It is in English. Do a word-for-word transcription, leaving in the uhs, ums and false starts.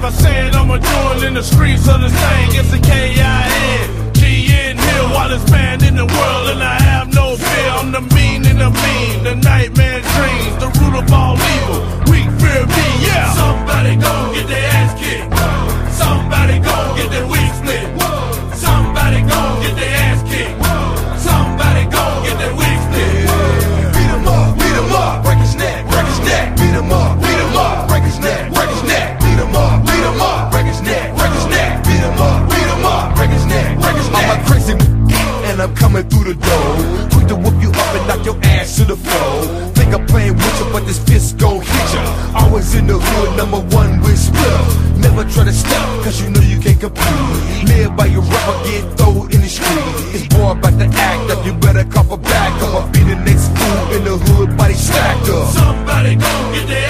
I said I'ma do it in the streets of the thing. It's a K I N G N Hill, wildest band in the world, and I have no fear. I'm the mean and the mean, the nightmare dreams, the root of all evil. Weak fear me, yeah. Somebody gon' get their ass kicked. Somebody gon' get their wig split. Somebody gon' get their ass kicked. Somebody gon' get their wig split. Beat 'em up, beat 'em up, break his neck, break his neck. Beat 'em up, beat 'em up, break his neck, break his neck. Beat 'em up, beat 'em up, break his neck, break his neck. Beat 'em up, beat 'em up, break his neck, break his neck. I'm a crazy and I'm coming through the door, quick to whoop you up and knock your ass to the floor. Think I'm playing with you, but this fist gon' hit ya. Always in the hood, number one with split. Never try to stop, cause you know you can't compete. Live by your rubber, get thrown in the street. It's more about the act up, you better cop a back up. I'll be the next fool in the hood, body stacked up. Somebody gon' get their